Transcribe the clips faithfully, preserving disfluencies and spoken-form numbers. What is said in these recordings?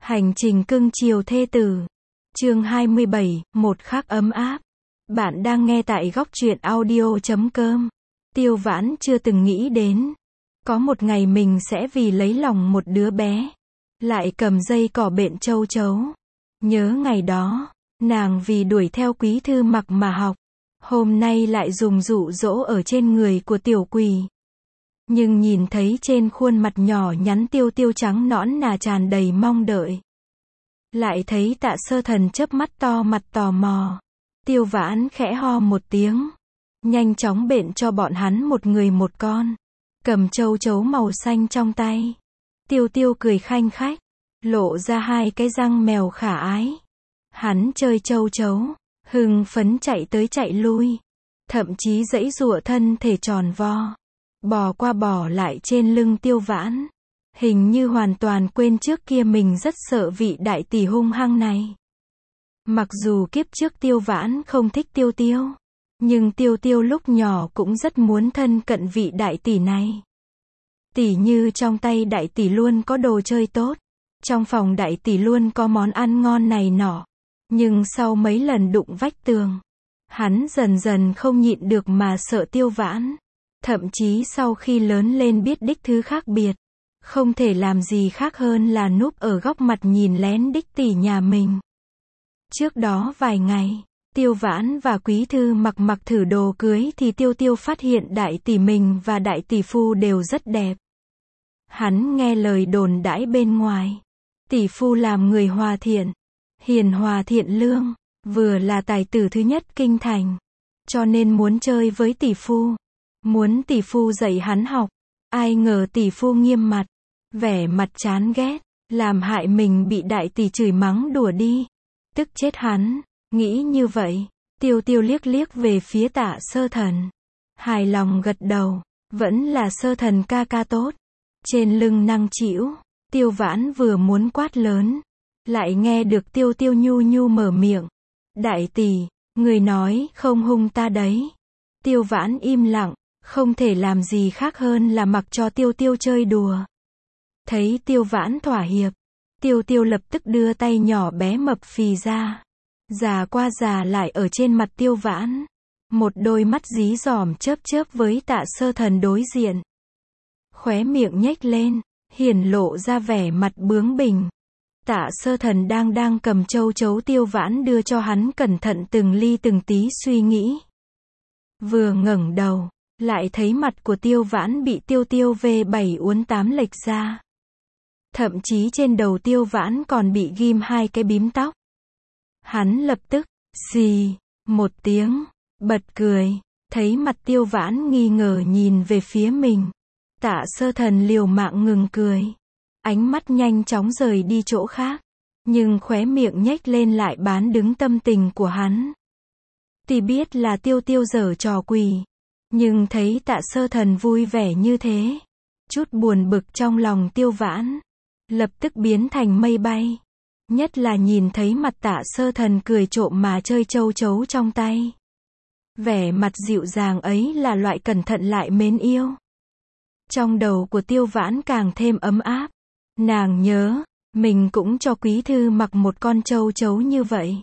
Hành trình cưng chiều thê tử. Chương hai mươi bảy, một khắc ấm áp. Bạn đang nghe tại góc truyện audio chấm com. Tiêu Vãn chưa từng nghĩ đến, có một ngày mình sẽ vì lấy lòng một đứa bé, lại cầm dây cỏ bện châu chấu. Nhớ ngày đó, nàng vì đuổi theo Quý Thư Mặc mà học, hôm nay lại dùng dụ dỗ ở trên người của tiểu quỳ. Nhưng nhìn thấy trên khuôn mặt nhỏ nhắn Tiêu Tiêu trắng nõn nà tràn đầy mong đợi. Lại thấy Tạ Sơ Thần chớp mắt to mặt tò mò. Tiêu Vãn khẽ ho một tiếng, nhanh chóng bện cho bọn hắn một người một con, cầm châu chấu màu xanh trong tay. Tiêu Tiêu cười khanh khách, lộ ra hai cái răng mèo khả ái. Hắn chơi châu chấu, hưng phấn chạy tới chạy lui, thậm chí giãy giụa thân thể tròn vo, bò qua bò lại trên lưng Tiêu Vãn, hình như hoàn toàn quên trước kia mình rất sợ vị đại tỷ hung hăng này. Mặc dù kiếp trước Tiêu Vãn không thích Tiêu Tiêu, nhưng Tiêu Tiêu lúc nhỏ cũng rất muốn thân cận vị đại tỷ này. Tỷ như trong tay đại tỷ luôn có đồ chơi tốt, trong phòng đại tỷ luôn có món ăn ngon này nọ. Nhưng sau mấy lần đụng vách tường, hắn dần dần không nhịn được mà sợ Tiêu Vãn. Thậm chí sau khi lớn lên biết đích thứ khác biệt, không thể làm gì khác hơn là núp ở góc mặt nhìn lén đích tỷ nhà mình. Trước đó vài ngày, Tiêu Vãn và Quý Thư Mặc mặc thử đồ cưới thì Tiêu Tiêu phát hiện đại tỷ mình và đại tỷ phu đều rất đẹp. Hắn nghe lời đồn đãi bên ngoài, tỷ phu làm người hòa thiện, hiền hòa thiện lương, vừa là tài tử thứ nhất kinh thành, cho nên muốn chơi với tỷ phu, muốn tỷ phu dạy hắn học. Ai ngờ tỷ phu nghiêm mặt, vẻ mặt chán ghét, làm hại mình bị đại tỷ chửi mắng đùa đi, tức chết hắn. Nghĩ như vậy, Tiêu Tiêu liếc liếc về phía Tạ Sơ Thần, hài lòng gật đầu, vẫn là Sơ Thần ca ca tốt. Trên lưng năng chĩu, Tiêu Vãn vừa muốn quát lớn, lại nghe được Tiêu Tiêu nhu nhu mở miệng, đại tỷ, người nói không hung ta đấy. Tiêu Vãn im lặng, không thể làm gì khác hơn là mặc cho Tiêu Tiêu chơi đùa. Thấy Tiêu Vãn thỏa hiệp, Tiêu Tiêu lập tức đưa tay nhỏ bé mập phì ra, già qua già lại ở trên mặt Tiêu Vãn, một đôi mắt dí dỏm chớp chớp với Tạ Sơ Thần đối diện. Khóe miệng nhếch lên, hiển lộ ra vẻ mặt bướng bỉnh. Tạ Sơ Thần đang đang cầm châu chấu Tiêu Vãn đưa cho hắn cẩn thận từng ly từng tí suy nghĩ. Vừa ngẩng đầu, lại thấy mặt của Tiêu Vãn bị Tiêu Tiêu v bảy uốn tám lệch ra. Thậm chí trên đầu Tiêu Vãn còn bị ghim hai cái bím tóc. Hắn lập tức, xì, một tiếng, bật cười, thấy mặt Tiêu Vãn nghi ngờ nhìn về phía mình. Tạ Sơ Thần liều mạng ngừng cười, ánh mắt nhanh chóng rời đi chỗ khác, nhưng khóe miệng nhếch lên lại bán đứng tâm tình của hắn. Tuy biết là Tiêu Tiêu giở trò quỷ, nhưng thấy Tạ Sơ Thần vui vẻ như thế, chút buồn bực trong lòng Tiêu Vãn lập tức biến thành mây bay. Nhất là nhìn thấy mặt Tạ Sơ Thần cười trộm mà chơi châu chấu trong tay. Vẻ mặt dịu dàng ấy là loại cẩn thận lại mến yêu. Trong đầu của Tiêu Vãn càng thêm ấm áp. Nàng nhớ, mình cũng cho Quý Thư Mặc một con châu chấu như vậy.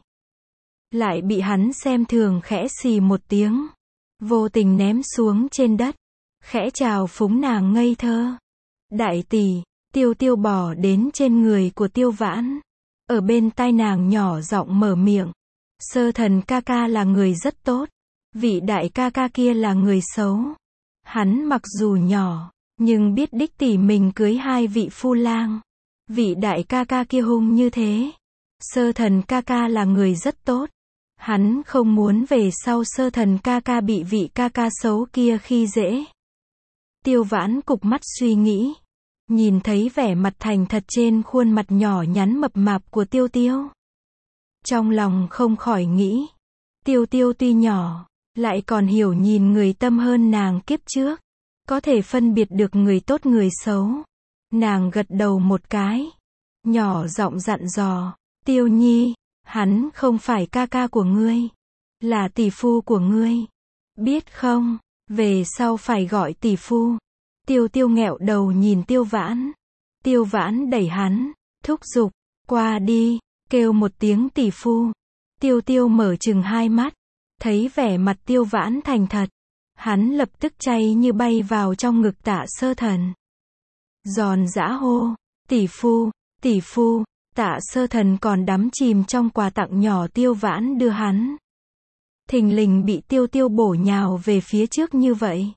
Lại bị hắn xem thường khẽ xì một tiếng, vô tình ném xuống trên đất, khẽ chào phúng nàng ngây thơ. Đại tỷ, Tiêu Tiêu bò đến trên người của Tiêu Vãn, ở bên tai nàng nhỏ giọng mở miệng. Sơ Thần ca ca là người rất tốt, vị đại ca ca kia là người xấu. Hắn mặc dù nhỏ, nhưng biết đích tỷ mình cưới hai vị phu lang. Vị đại ca ca kia hung như thế. Sơ Thần ca ca là người rất tốt. Hắn không muốn về sau Sơ Thần ca ca bị vị ca ca xấu kia khi dễ. Tiêu Vãn cụp mắt suy nghĩ, nhìn thấy vẻ mặt thành thật trên khuôn mặt nhỏ nhắn mập mạp của Tiêu Tiêu. Trong lòng không khỏi nghĩ, Tiêu Tiêu tuy nhỏ, lại còn hiểu nhìn người tâm hơn nàng kiếp trước, có thể phân biệt được người tốt người xấu. Nàng gật đầu một cái, nhỏ giọng dặn dò, Tiêu Nhi, hắn không phải ca ca của ngươi, là tỷ phu của ngươi, biết không, về sau phải gọi tỷ phu. Tiêu Tiêu nghẹo đầu nhìn Tiêu Vãn, Tiêu Vãn đẩy hắn, thúc giục, Qua đi, kêu một tiếng tỷ phu. Tiêu Tiêu mở chừng hai mắt, thấy vẻ mặt Tiêu Vãn thành thật. Hắn lập tức chay như bay vào trong ngực Tạ Sơ Thần. Giòn giã hô, tỷ phu, tỷ phu. Tạ Sơ Thần còn đắm chìm trong quà tặng nhỏ Tiêu Vãn đưa hắn. Thình lình bị Tiêu Tiêu bổ nhào về phía trước như vậy.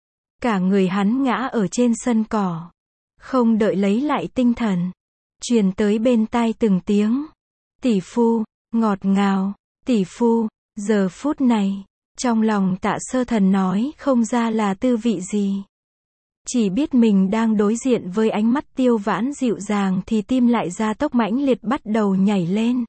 Cả người hắn ngã ở trên sân cỏ. Không đợi lấy lại tinh thần. Truyền tới bên tai từng tiếng. Tỷ phu, ngọt ngào, tỷ phu. Giờ phút này, trong lòng Tạ Sơ Thần nói không ra là tư vị gì. Chỉ biết mình đang đối diện với ánh mắt Tiêu Vãn dịu dàng thì tim lại gia tốc mãnh liệt bắt đầu nhảy lên.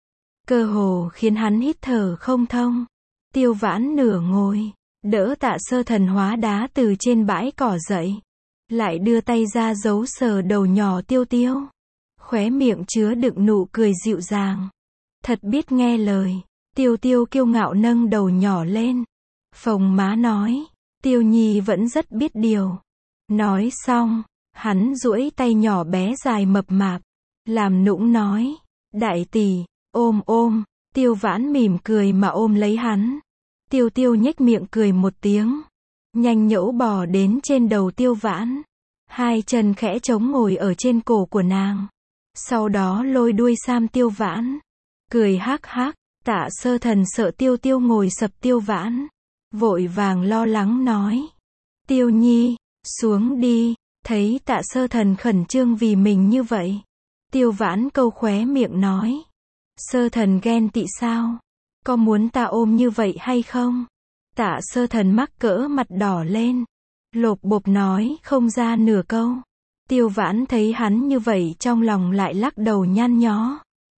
Cơ hồ khiến hắn hít thở không thông. Tiêu Vãn nửa ngồi, đỡ Tạ Sơ Thần hóa đá từ trên bãi cỏ dậy. Lại đưa tay ra giấu sờ đầu nhỏ Tiêu Tiêu. Khóe miệng chứa đựng nụ cười dịu dàng. Thật biết nghe lời. Tiêu Tiêu kiêu ngạo nâng đầu nhỏ lên. Phồng má nói. Tiêu Nhi vẫn rất biết điều. Nói xong, hắn duỗi tay nhỏ bé dài mập mạp. Làm nũng nói. Đại tỷ, ôm ôm. Tiêu Vãn mỉm cười mà ôm lấy hắn. Tiêu Tiêu nhếch miệng cười một tiếng. Nhanh nhẩu bò đến trên đầu Tiêu Vãn. Hai chân khẽ chống ngồi ở trên cổ của nàng. Sau đó lôi đuôi sam Tiêu Vãn. Cười hắc hắc. Tạ Sơ Thần sợ Tiêu Tiêu ngồi sập Tiêu Vãn. Vội vàng lo lắng nói. Tiêu Nhi, xuống đi. Thấy Tạ Sơ Thần khẩn trương vì mình như vậy. Tiêu Vãn câu khóe miệng nói. Sơ Thần ghen tị sao? Có muốn ta ôm như vậy hay không? Tạ Sơ Thần mắc cỡ mặt đỏ lên. Lộp bộp nói không ra nửa câu. Tiêu Vãn thấy hắn như vậy trong lòng lại lắc đầu nhăn nhó.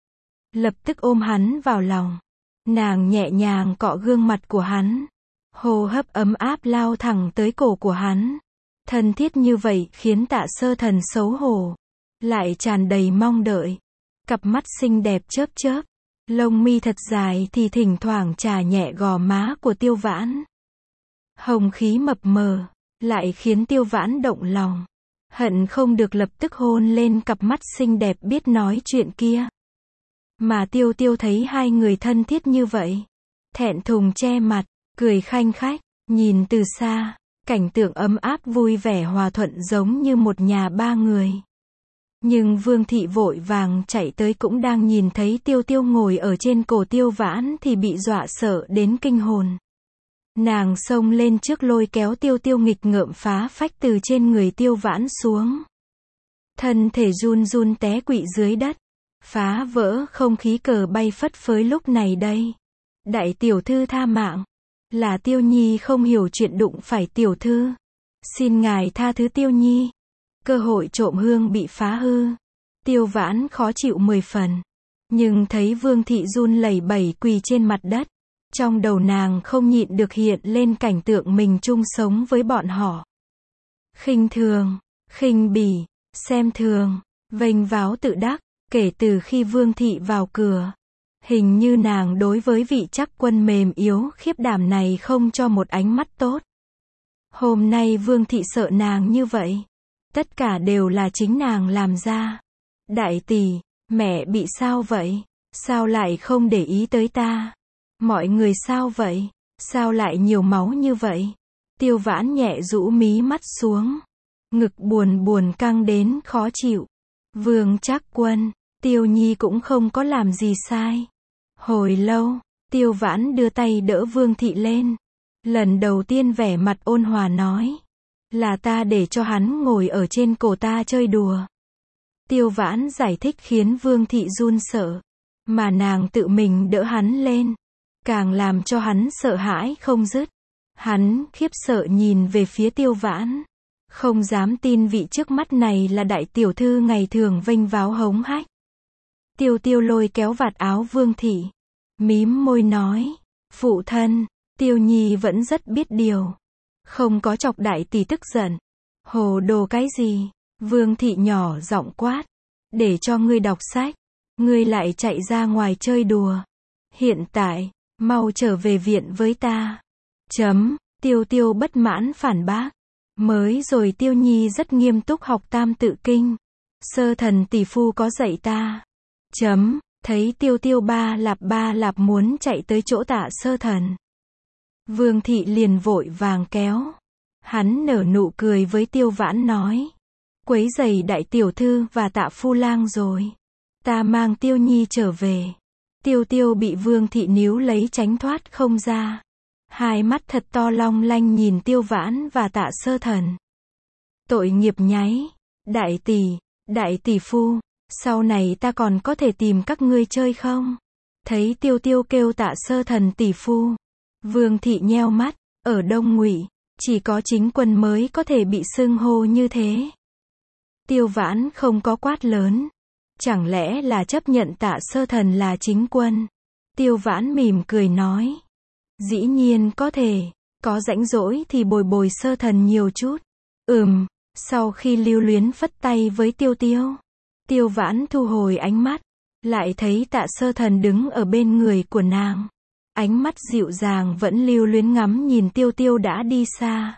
Lập tức ôm hắn vào lòng. Nàng nhẹ nhàng cọ gương mặt của hắn. Hô hấp ấm áp lao thẳng tới cổ của hắn. Thân thiết như vậy khiến Tạ Sơ Thần xấu hổ. Lại tràn đầy mong đợi. Cặp mắt xinh đẹp chớp chớp. Lông mi thật dài thì thỉnh thoảng chà nhẹ gò má của Tiêu Vãn. Hồng khí mập mờ. Lại khiến Tiêu Vãn động lòng. Hận không được lập tức hôn lên cặp mắt xinh đẹp biết nói chuyện kia. Mà Tiêu Tiêu thấy hai người thân thiết như vậy. Thẹn thùng che mặt, cười khanh khách, nhìn từ xa, cảnh tượng ấm áp vui vẻ hòa thuận giống như một nhà ba người. Nhưng Vương Thị vội vàng chạy tới cũng đang nhìn thấy Tiêu Tiêu ngồi ở trên cổ Tiêu Vãn thì bị dọa sợ đến kinh hồn. Nàng xông lên trước lôi kéo Tiêu Tiêu nghịch ngợm phá phách từ trên người Tiêu Vãn xuống. Thân thể run run té quỵ dưới đất. Phá vỡ không khí cờ bay phất phới lúc này đây. Đại tiểu thư tha mạng. Là Tiêu Nhi không hiểu chuyện đụng phải tiểu thư. Xin ngài tha thứ Tiêu Nhi. Cơ hội trộm hương bị phá hư. Tiêu Vãn khó chịu mười phần. Nhưng thấy Vương Thị run lẩy bẩy quỳ trên mặt đất. Trong đầu nàng không nhịn được hiện lên cảnh tượng mình chung sống với bọn họ. Khinh thường, khinh bỉ, xem thường, vênh váo tự đắc. Kể từ khi Vương Thị vào cửa, hình như nàng đối với vị trắc quân mềm yếu khiếp đảm này không cho một ánh mắt tốt. Hôm nay Vương Thị sợ nàng như vậy. Tất cả đều là chính nàng làm ra. Đại tỷ, mẹ bị sao vậy? Sao lại không để ý tới ta? Mọi người sao vậy? Sao lại nhiều máu như vậy? Tiêu Vãn nhẹ rũ mí mắt xuống. Ngực buồn buồn căng đến khó chịu. Vương Trắc Quân, Tiêu Nhi cũng không có làm gì sai. Hồi lâu, Tiêu Vãn đưa tay đỡ Vương Thị lên. Lần đầu tiên vẻ mặt ôn hòa nói. Là ta để cho hắn ngồi ở trên cổ ta chơi đùa. Tiêu Vãn giải thích khiến Vương Thị run sợ. Mà nàng tự mình đỡ hắn lên. Càng làm cho hắn sợ hãi không dứt. Hắn khiếp sợ nhìn về phía Tiêu Vãn. Không dám tin vị trước mắt này là đại tiểu thư ngày thường vênh váo hống hách. Tiêu Tiêu lôi kéo vạt áo Vương Thị. Mím môi nói. Phụ thân, Tiêu Nhi vẫn rất biết điều. Không có chọc đại tỷ tức giận. Hồ đồ cái gì? Vương Thị nhỏ giọng quát. Để cho ngươi đọc sách. Ngươi lại chạy ra ngoài chơi đùa. Hiện tại, mau trở về viện với ta. Chấm, Tiêu Tiêu bất mãn phản bác. Mới rồi Tiêu Nhi rất nghiêm túc học tam tự kinh. Sơ Thần tỷ phu có dạy ta. Chấm, thấy tiêu tiêu ba lạp ba lạp muốn chạy tới chỗ Tạ Sơ Thần. Vương thị liền vội vàng kéo. Hắn nở nụ cười với Tiêu Vãn nói. Quấy rầy đại tiểu thư và Tạ phu lang rồi. Ta mang Tiêu Nhi trở về. Tiêu tiêu bị Vương thị níu lấy tránh thoát không ra. Hai mắt thật to long lanh nhìn Tiêu Vãn và Tạ Sơ Thần. Tội nghiệp nháy. Đại tỷ, đại tỷ phu, sau này ta còn có thể tìm các ngươi chơi không? Thấy tiêu tiêu kêu Tạ Sơ Thần tỷ phu. Vương thị nheo mắt, ở Đông Ngụy, chỉ có chính quân mới có thể bị xưng hô như thế. Tiêu Vãn không có quát lớn. Chẳng lẽ là chấp nhận Tạ Sơ Thần là chính quân? Tiêu Vãn mỉm cười nói. Dĩ nhiên có thể, có rãnh rỗi thì bồi bồi Sơ Thần nhiều chút. Ừm, sau khi lưu luyến phất tay với tiêu tiêu. Tiêu Vãn thu hồi ánh mắt, lại thấy Tạ Sơ Thần đứng ở bên người của nàng. Ánh mắt dịu dàng vẫn lưu luyến ngắm nhìn tiêu tiêu đã đi xa.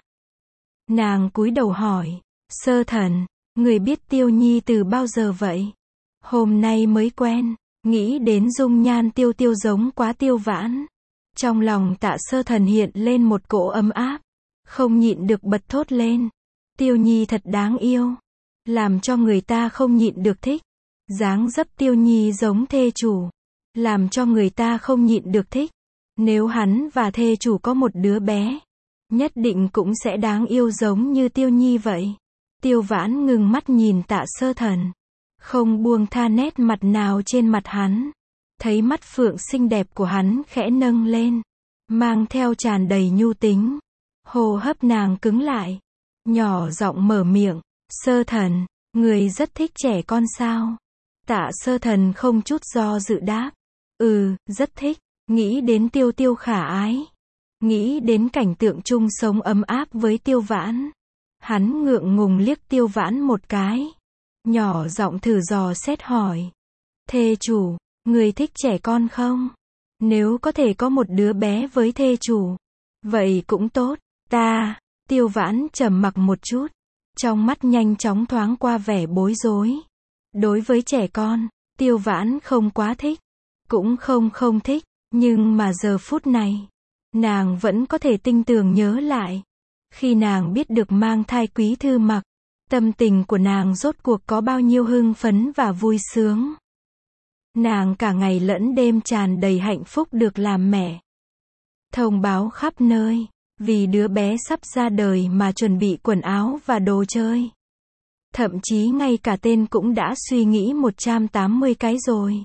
Nàng cúi đầu hỏi, Sơ Thần, người biết Tiêu Nhi từ bao giờ vậy? Hôm nay mới quen, nghĩ đến dung nhan tiêu tiêu giống quá Tiêu Vãn. Trong lòng Tạ Sơ Thần hiện lên một cỗ ấm áp, không nhịn được bật thốt lên. Tiêu Nhi thật đáng yêu, làm cho người ta không nhịn được thích. Dáng dấp Tiêu Nhi giống thê chủ, làm cho người ta không nhịn được thích. Nếu hắn và thê chủ có một đứa bé, nhất định cũng sẽ đáng yêu giống như Tiêu Nhi vậy. Tiêu Vãn ngừng mắt nhìn Tạ Sơ Thần, không buông tha nét mặt nào trên mặt hắn. Thấy mắt phượng xinh đẹp của hắn khẽ nâng lên, mang theo tràn đầy nhu tính. Hô hấp nàng cứng lại, nhỏ giọng mở miệng, Sơ Thần, người rất thích trẻ con sao? Tạ Sơ Thần không chút do dự đáp, ừ, rất thích. Nghĩ đến tiêu tiêu khả ái, nghĩ đến cảnh tượng chung sống ấm áp với Tiêu Vãn. Hắn ngượng ngùng liếc Tiêu Vãn một cái, nhỏ giọng thử dò xét hỏi, thê chủ, người thích trẻ con không? Nếu có thể có một đứa bé với thê chủ, vậy cũng tốt. Ta, Tiêu Vãn trầm mặc một chút, trong mắt nhanh chóng thoáng qua vẻ bối rối. Đối với trẻ con, Tiêu Vãn không quá thích, cũng không không thích, nhưng mà giờ phút này, nàng vẫn có thể tinh tường nhớ lại. Khi nàng biết được mang thai Quý Thư Mặc, tâm tình của nàng rốt cuộc có bao nhiêu hưng phấn và vui sướng. Nàng cả ngày lẫn đêm tràn đầy hạnh phúc được làm mẹ. Thông báo khắp nơi, vì đứa bé sắp ra đời mà chuẩn bị quần áo và đồ chơi. Thậm chí ngay cả tên cũng đã suy nghĩ một trăm tám mươi cái rồi.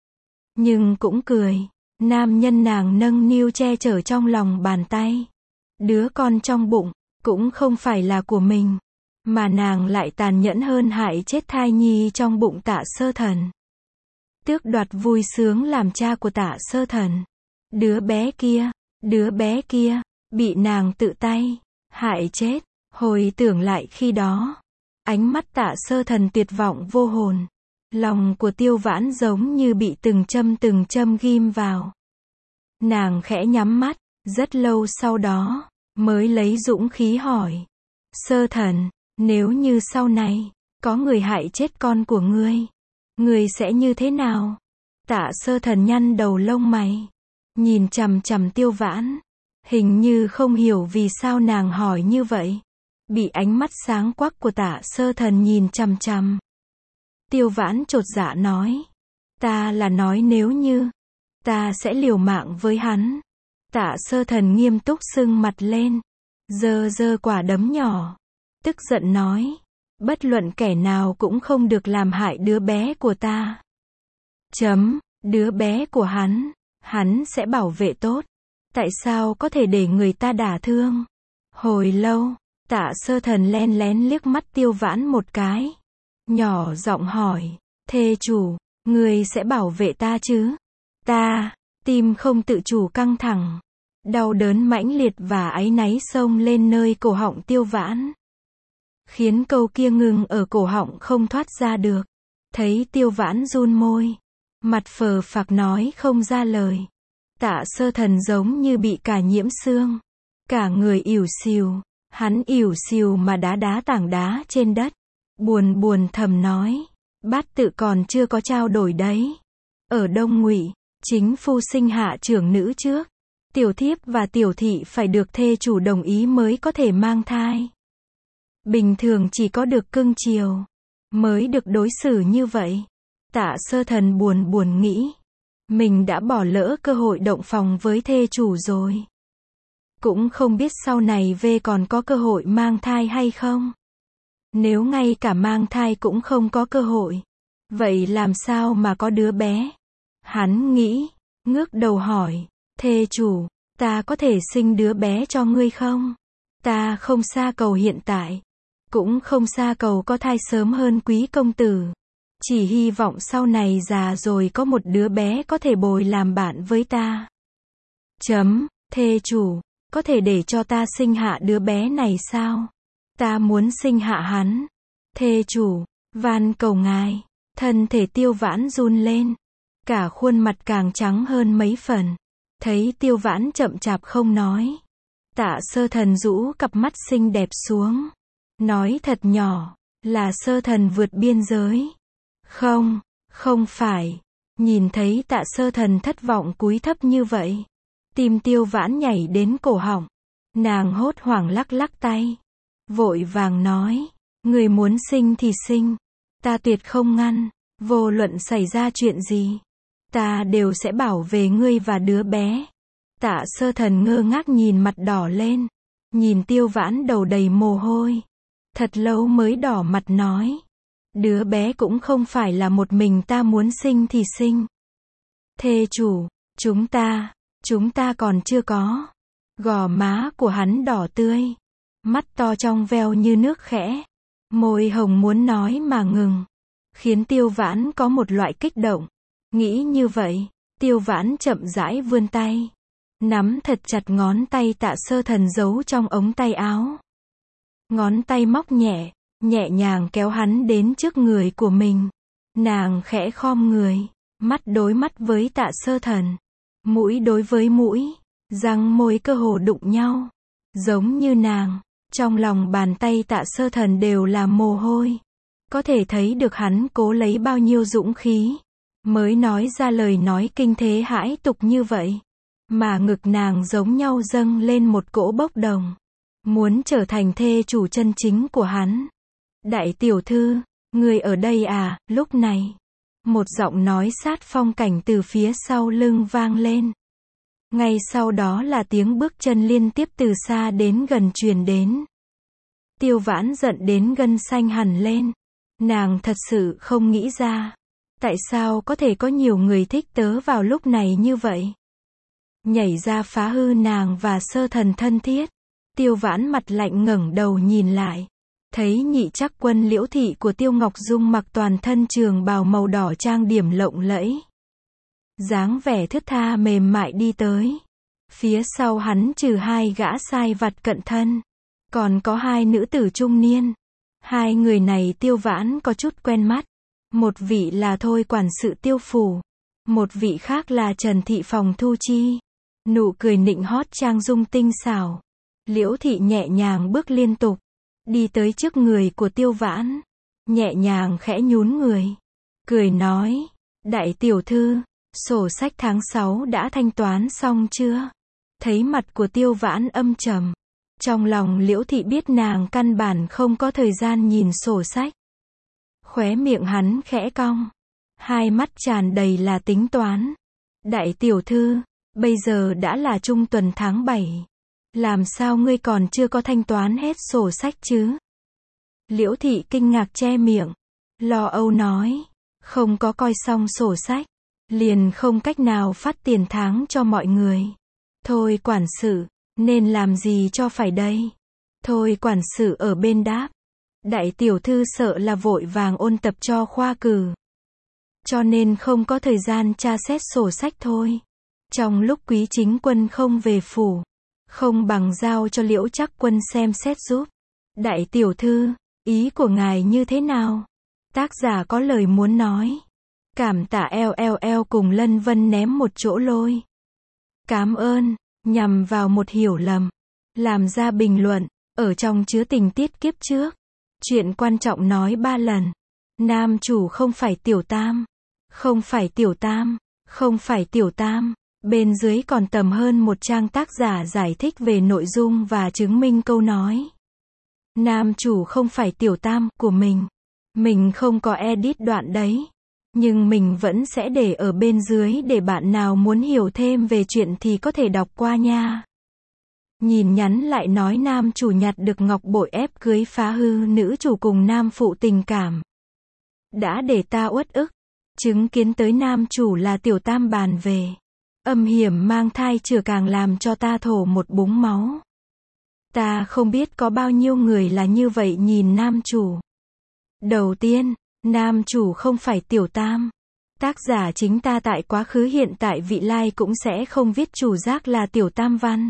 Nhưng cũng cười, nam nhân nàng nâng niu che chở trong lòng bàn tay. Đứa con trong bụng, cũng không phải là của mình, mà nàng lại tàn nhẫn hơn hại chết thai nhi trong bụng Tạ Sơ Thần. Tước đoạt vui sướng làm cha của Tạ Sơ Thần. Đứa bé kia, đứa bé kia, bị nàng tự tay, hại chết. Hồi tưởng lại khi đó, ánh mắt Tạ Sơ Thần tuyệt vọng vô hồn. Lòng của Tiêu Vãn giống như bị từng châm từng châm ghim vào. Nàng khẽ nhắm mắt, rất lâu sau đó, mới lấy dũng khí hỏi. Sơ Thần, nếu như sau này, có người hại chết con của ngươi, ngươi sẽ như thế nào? Tạ Sơ Thần nhăn đầu lông mày, nhìn chằm chằm Tiêu Vãn, hình như không hiểu vì sao nàng hỏi như vậy. Bị ánh mắt sáng quắc của Tạ Sơ Thần nhìn chằm chằm. Tiêu Vãn chột dạ nói, ta là nói nếu như, ta sẽ liều mạng với hắn. Tạ Sơ Thần nghiêm túc sưng mặt lên, giơ giơ quả đấm nhỏ, tức giận nói, bất luận kẻ nào cũng không được làm hại đứa bé của ta. Chấm, đứa bé của hắn, hắn sẽ bảo vệ tốt. Tại sao có thể để người ta đả thương? Hồi lâu, Tạ Sơ Thần len lén liếc mắt Tiêu Vãn một cái, nhỏ giọng hỏi, thê chủ, người sẽ bảo vệ ta chứ? Ta, tim không tự chủ căng thẳng, đau đớn mãnh liệt và áy náy xông lên nơi cổ họng Tiêu Vãn, khiến câu kia ngừng ở cổ họng không thoát ra được. Thấy Tiêu Vãn run môi, mặt phờ phạc nói không ra lời. Tạ Sơ Thần giống như bị cả nhiễm xương, cả người ỉu xìu. Hắn ỉu xìu mà đá đá tảng đá trên đất, buồn buồn thầm nói, bát tự còn chưa có trao đổi đấy. Ở Đông Ngụy, chính phu sinh hạ trưởng nữ trước. Tiểu thiếp và tiểu thị phải được thê chủ đồng ý mới có thể mang thai. Bình thường chỉ có được cưng chiều, mới được đối xử như vậy. Tạ Sơ Thần buồn buồn nghĩ. Mình đã bỏ lỡ cơ hội động phòng với thê chủ rồi. Cũng không biết sau này về còn có cơ hội mang thai hay không. Nếu ngay cả mang thai cũng không có cơ hội, vậy làm sao mà có đứa bé? Hắn nghĩ, ngước đầu hỏi, thê chủ, ta có thể sinh đứa bé cho ngươi không? Ta không xa cầu hiện tại, cũng không xa cầu có thai sớm hơn quý công tử. Chỉ hy vọng sau này già rồi có một đứa bé có thể bồi làm bạn với ta. Chấm, thê chủ, có thể để cho ta sinh hạ đứa bé này sao? Ta muốn sinh hạ hắn. Thê chủ, van cầu ngài. Thân thể Tiêu Vãn run lên. Cả khuôn mặt càng trắng hơn mấy phần. Thấy Tiêu Vãn chậm chạp không nói. Tạ Sơ Thần rũ cặp mắt xinh đẹp xuống. Nói thật nhỏ, là Sơ Thần vượt biên giới. Không, không phải. Nhìn thấy Tạ Sơ Thần thất vọng cúi thấp như vậy. Tim Tiêu Vãn nhảy đến cổ họng. Nàng hốt hoảng lắc lắc tay. Vội vàng nói. Người muốn sinh thì sinh. Ta tuyệt không ngăn. Vô luận xảy ra chuyện gì, ta đều sẽ bảo vệ ngươi và đứa bé. Tạ Sơ Thần ngơ ngác nhìn mặt đỏ lên. Nhìn Tiêu Vãn đầu đầy mồ hôi. Thật lâu mới đỏ mặt nói. Đứa bé cũng không phải là một mình ta muốn sinh thì sinh. Thê chủ, chúng ta, chúng ta còn chưa có. Gò má của hắn đỏ tươi. Mắt to trong veo như nước khẽ. Môi hồng muốn nói mà ngừng. Khiến Tiêu Vãn có một loại kích động. Nghĩ như vậy, Tiêu Vãn chậm rãi vươn tay. Nắm thật chặt ngón tay Tạ Sơ Thần giấu trong ống tay áo. Ngón tay móc nhẹ, nhẹ nhàng kéo hắn đến trước người của mình. Nàng khẽ khom người, mắt đối mắt với Tạ Sơ Thần. Mũi đối với mũi, răng môi cơ hồ đụng nhau. Giống như nàng, trong lòng bàn tay Tạ Sơ Thần đều là mồ hôi. Có thể thấy được hắn cố lấy bao nhiêu dũng khí, mới nói ra lời nói kinh thế hãi tục như vậy. Mà ngực nàng giống nhau dâng lên một cỗ bốc đồng. Muốn trở thành thê chủ chân chính của hắn. Đại tiểu thư, người ở đây à? Lúc này, một giọng nói sát phong cảnh từ phía sau lưng vang lên. Ngay sau đó là tiếng bước chân liên tiếp từ xa đến gần truyền đến. Tiêu Vãn giận đến gân xanh hẳn lên. Nàng thật sự không nghĩ ra. Tại sao có thể có nhiều người thích tớ vào lúc này như vậy? Nhảy ra phá hư nàng và Sơ Thần thân thiết. Tiêu Vãn mặt lạnh ngẩng đầu nhìn lại. Thấy nhị trắc quân Liễu thị của Tiêu Ngọc Dung mặc toàn thân trường bào màu đỏ trang điểm lộng lẫy. Dáng vẻ thướt tha mềm mại đi tới. Phía sau hắn trừ hai gã sai vặt cận thân. Còn có hai nữ tử trung niên. Hai người này Tiêu Vãn có chút quen mắt. Một vị là Thôi quản sự Tiêu phủ. Một vị khác là Trần Thị Phòng Thu Chi. Nụ cười nịnh hót trang dung tinh xảo. Liễu thị nhẹ nhàng bước liên tục. Đi tới trước người của Tiêu Vãn. Nhẹ nhàng khẽ nhún người. Cười nói. Đại tiểu thư, sổ sách tháng sáu đã thanh toán xong chưa? Thấy mặt của Tiêu Vãn âm trầm. Trong lòng Liễu thị biết nàng căn bản không có thời gian nhìn sổ sách. Khóe miệng hắn khẽ cong. Hai mắt tràn đầy là tính toán. Đại tiểu thư, bây giờ đã là trung tuần tháng bảy. Làm sao ngươi còn chưa có thanh toán hết sổ sách chứ? Liễu thị kinh ngạc che miệng. Lo âu nói. Không có coi xong sổ sách. Liền không cách nào phát tiền tháng cho mọi người. Thôi quản sự, nên làm gì cho phải đây? Thôi quản sự ở bên đáp. Đại tiểu thư sợ là vội vàng ôn tập cho khoa cử. Cho nên không có thời gian tra xét sổ sách thôi. Trong lúc Quý chính quân không về phủ, không bằng giao cho Liễu trắc quân xem xét giúp. Đại tiểu thư, ý của ngài như thế nào? Tác giả có lời muốn nói. Cảm tạ eo eo eo cùng Lân Vân ném một chỗ lôi. Cám ơn, nhằm vào một hiểu lầm. Làm ra bình luận, ở trong chứa tình tiết kiếp trước. Chuyện quan trọng nói ba lần. Nam chủ không phải Tiểu Tam. Không phải Tiểu Tam. Không phải tiểu tam. Bên dưới còn tầm hơn một trang tác giả giải thích về nội dung và chứng minh câu nói. Nam chủ không phải tiểu tam của mình. Mình không có edit đoạn đấy. Nhưng mình vẫn sẽ để ở bên dưới để bạn nào muốn hiểu thêm về chuyện thì có thể đọc qua nha. Nhìn nhắn lại nói nam chủ nhặt được ngọc bội ép cưới phá hư nữ chủ cùng nam phụ tình cảm. Đã để ta uất ức. Chứng kiến tới nam chủ là tiểu tam bàn về. Âm hiểm mang thai chửa càng làm cho ta thổ một búng máu. Ta không biết có bao nhiêu người là như vậy nhìn nam chủ. Đầu tiên, nam chủ không phải tiểu tam. Tác giả chính ta tại quá khứ hiện tại vị lai cũng sẽ không viết chủ giác là tiểu tam văn.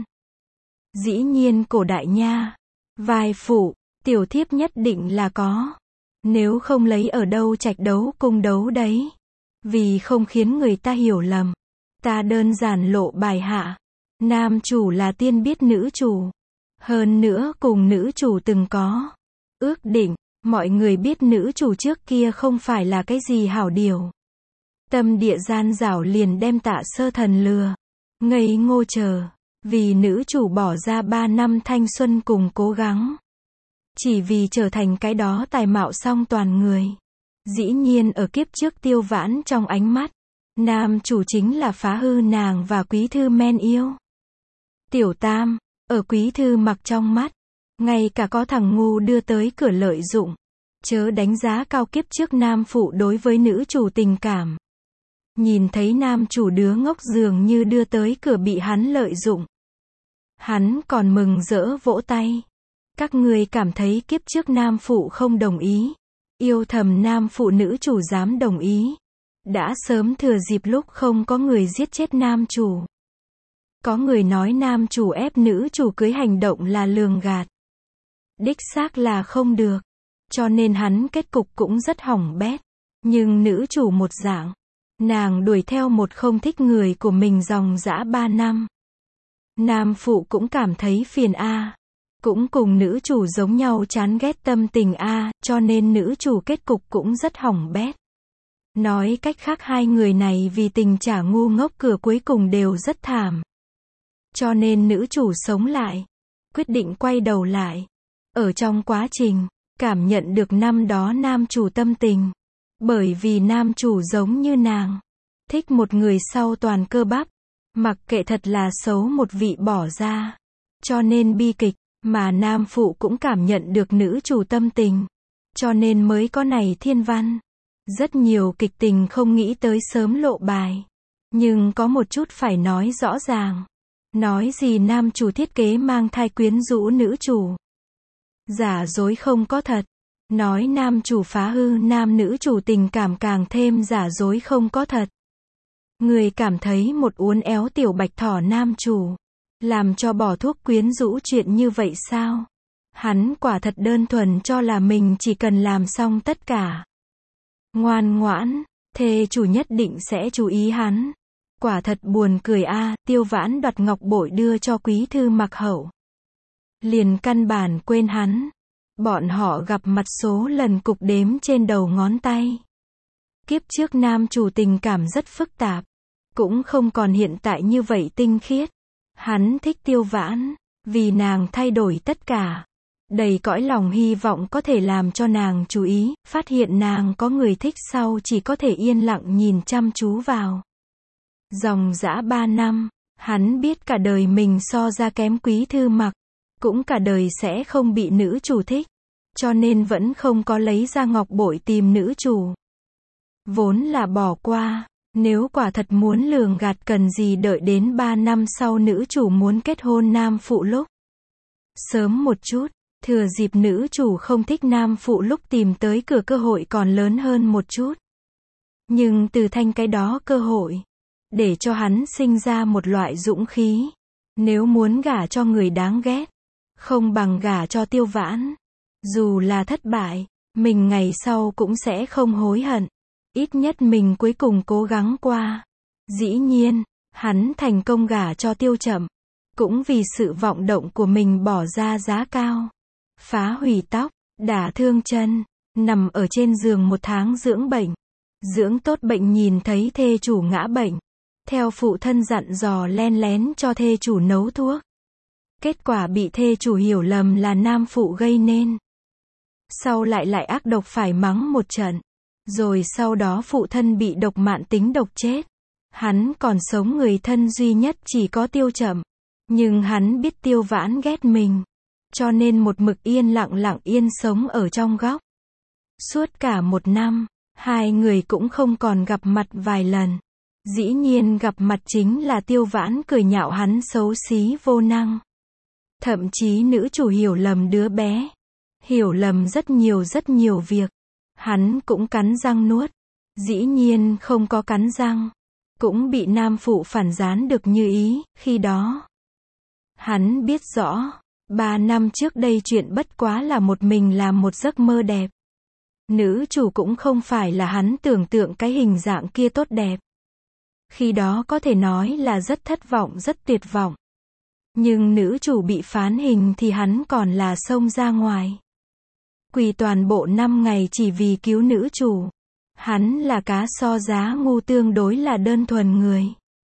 Dĩ nhiên cổ đại nha. Vai phụ, tiểu thiếp nhất định là có. Nếu không lấy ở đâu trạch đấu cung đấu đấy. Vì không khiến người ta hiểu lầm. Ta đơn giản lộ bài hạ. Nam chủ là tiên biết nữ chủ. Hơn nữa cùng nữ chủ từng có ước định. Mọi người biết nữ chủ trước kia không phải là cái gì hảo điều. Tâm địa gian dảo liền đem Tạ Sơ Thần lừa. Ngây ngô chờ. Vì nữ chủ bỏ ra ba năm thanh xuân cùng cố gắng. Chỉ vì trở thành cái đó tài mạo song toàn người. Dĩ nhiên ở kiếp trước Tiêu Vãn trong ánh mắt. Nam chủ chính là phá hư nàng và quý thư men yêu. Tiểu tam, ở quý thư mặc trong mắt. Ngay cả có thằng ngu đưa tới cửa lợi dụng. Chớ đánh giá cao kiếp trước nam phụ đối với nữ chủ tình cảm. Nhìn thấy nam chủ đứa ngốc dường như đưa tới cửa bị hắn lợi dụng. Hắn còn mừng rỡ vỗ tay. Các người cảm thấy kiếp trước nam phụ không đồng ý. Yêu thầm nam phụ nữ chủ dám đồng ý. Đã sớm thừa dịp lúc không có người giết chết nam chủ. Có người nói nam chủ ép nữ chủ cưới hành động là lường gạt. Đích xác là không được. Cho nên hắn kết cục cũng rất hỏng bét. Nhưng nữ chủ một dạng. Nàng đuổi theo một không thích người của mình dòng dã ba năm. Nam phụ cũng cảm thấy phiền a. Cũng cùng nữ chủ giống nhau chán ghét tâm tình a, cho nên nữ chủ kết cục cũng rất hỏng bét. Nói cách khác hai người này vì tình trả ngu ngốc cửa cuối cùng đều rất thảm. Cho nên nữ chủ sống lại. Quyết định quay đầu lại. Ở trong quá trình, cảm nhận được năm đó nam chủ tâm tình. Bởi vì nam chủ giống như nàng. Thích một người sau toàn cơ bắp. Mặc kệ thật là xấu một vị bỏ ra. Cho nên bi kịch, mà nam phụ cũng cảm nhận được nữ chủ tâm tình. Cho nên mới có này thiên văn. Rất nhiều kịch tình không nghĩ tới sớm lộ bài. Nhưng có một chút phải nói rõ ràng. Nói gì nam chủ thiết kế mang thai quyến rũ nữ chủ. Giả dối không có thật. Nói nam chủ phá hư nam nữ chủ tình cảm càng thêm giả dối không có thật. Người cảm thấy một uốn éo tiểu bạch thỏ nam chủ. Làm cho bỏ thuốc quyến rũ chuyện như vậy sao? Hắn quả thật đơn thuần cho là mình chỉ cần làm xong tất cả. Ngoan ngoãn, thê chủ nhất định sẽ chú ý hắn. Quả thật buồn cười a, Tiêu Vãn đoạt ngọc bội đưa cho quý thư mặc hậu. Liền căn bản quên hắn. Bọn họ gặp mặt số lần cục đếm trên đầu ngón tay. Kiếp trước nam chủ tình cảm rất phức tạp. Cũng không còn hiện tại như vậy tinh khiết. Hắn thích Tiêu Vãn. Vì nàng thay đổi tất cả. Đầy cõi lòng hy vọng có thể làm cho nàng chú ý. Phát hiện nàng có người thích sau chỉ có thể yên lặng nhìn chăm chú vào. Dòng dã ba năm. Hắn biết cả đời mình so ra kém quý thư mặc. Cũng cả đời sẽ không bị nữ chủ thích. Cho nên vẫn không có lấy ra ngọc bội tìm nữ chủ. Vốn là bỏ qua. Nếu quả thật muốn lường gạt cần gì đợi đến ba năm sau nữ chủ muốn kết hôn nam phụ lúc. Sớm một chút, thừa dịp nữ chủ không thích nam phụ lúc tìm tới cửa cơ hội còn lớn hơn một chút. Nhưng từ thanh cái đó cơ hội. Để cho hắn sinh ra một loại dũng khí. Nếu muốn gả cho người đáng ghét. Không bằng gả cho Tiêu Vãn. Dù là thất bại, mình ngày sau cũng sẽ không hối hận. Ít nhất mình cuối cùng cố gắng qua. Dĩ nhiên, hắn thành công gả cho Tiêu Chậm. Cũng vì sự vọng động của mình bỏ ra giá cao. Phá hủy tóc, đả thương chân, nằm ở trên giường một tháng dưỡng bệnh. Dưỡng tốt bệnh nhìn thấy thê chủ ngã bệnh. theo phụ thân dặn dò len lén cho thê chủ nấu thuốc. Kết quả bị thê chủ hiểu lầm là nam phụ gây nên. Sau lại lại ác độc phải mắng một trận. Rồi sau đó phụ thân bị độc mạn tính độc chết. Hắn còn sống, người thân duy nhất chỉ có Tiêu Chậm. Nhưng hắn biết Tiêu Vãn ghét mình. Cho nên một mực yên lặng lặng yên sống ở trong góc. Suốt cả một năm, hai người cũng không còn gặp mặt vài lần. Dĩ nhiên gặp mặt chính là Tiêu Vãn cười nhạo hắn xấu xí vô năng. Thậm chí nữ chủ hiểu lầm đứa bé. Hiểu lầm rất nhiều rất nhiều việc. Hắn cũng cắn răng nuốt. Dĩ nhiên không có cắn răng. Cũng bị nam phụ phản gián được như ý, khi đó. Hắn biết rõ, ba năm trước đây chuyện bất quá là một mình làm một giấc mơ đẹp. Nữ chủ cũng không phải là hắn tưởng tượng cái hình dạng kia tốt đẹp. Khi đó có thể nói là rất thất vọng, rất tuyệt vọng. Nhưng nữ chủ bị phán hình thì hắn còn là xông ra ngoài. Quỳ toàn bộ năm ngày chỉ vì cứu nữ chủ. Hắn là cá so giá ngu, tương đối là đơn thuần người.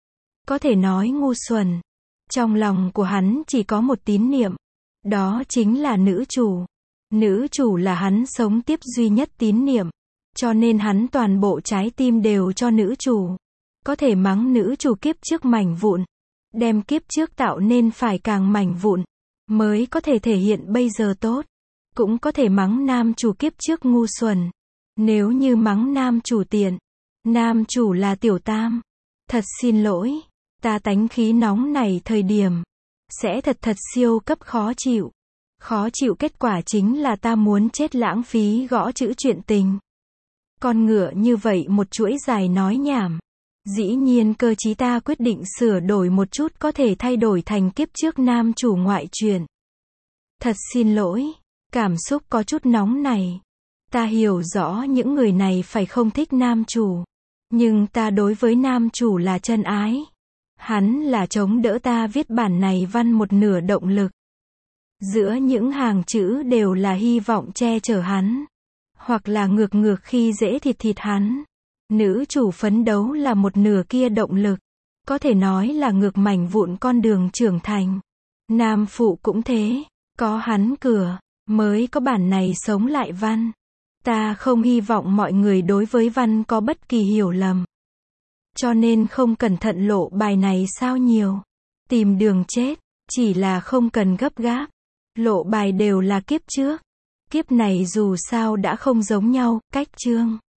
Có thể nói ngu xuẩn. Trong lòng của hắn chỉ có một tín niệm. Đó chính là nữ chủ. Nữ chủ là hắn sống tiếp duy nhất tín niệm. Cho nên hắn toàn bộ trái tim đều cho nữ chủ. Có thể mắng nữ chủ kiếp trước mảnh vụn. Đem kiếp trước tạo nên phải càng mảnh vụn. Mới có thể thể hiện bây giờ tốt. Cũng có thể mắng nam chủ kiếp trước ngu xuẩn. Nếu như mắng nam chủ tiện. Nam chủ là tiểu tam. Thật xin lỗi. Ta tánh khí nóng này thời điểm. Sẽ thật thật siêu cấp khó chịu. Khó chịu kết quả chính là ta muốn chết, lãng phí gõ chữ chuyện tình. Con ngựa như vậy một chuỗi dài nói nhảm. Dĩ nhiên cơ chí ta quyết định sửa đổi một chút, có thể thay đổi thành kiếp trước nam chủ ngoại truyện. Thật xin lỗi. Cảm xúc có chút nóng này. Ta hiểu rõ những người này phải không thích nam chủ. Nhưng ta đối với nam chủ là chân ái. Hắn là chống đỡ ta viết bản này văn một nửa động lực. Giữa những hàng chữ đều là hy vọng che chở hắn. Hoặc là ngược ngược khi dễ thịt thịt hắn. Nữ chủ phấn đấu là một nửa kia động lực. Có thể nói là ngược mảnh vụn con đường trưởng thành. Nam phụ cũng thế. Có hắn cửa, mới có bản này sống lại văn. Ta không hy vọng mọi người đối với văn có bất kỳ hiểu lầm. Cho nên không cẩn thận lộ bài này sao nhiều. Tìm đường chết, chỉ là không cần gấp gáp. Lộ bài đều là kiếp trước. Kiếp này dù sao đã không giống nhau, cách chương.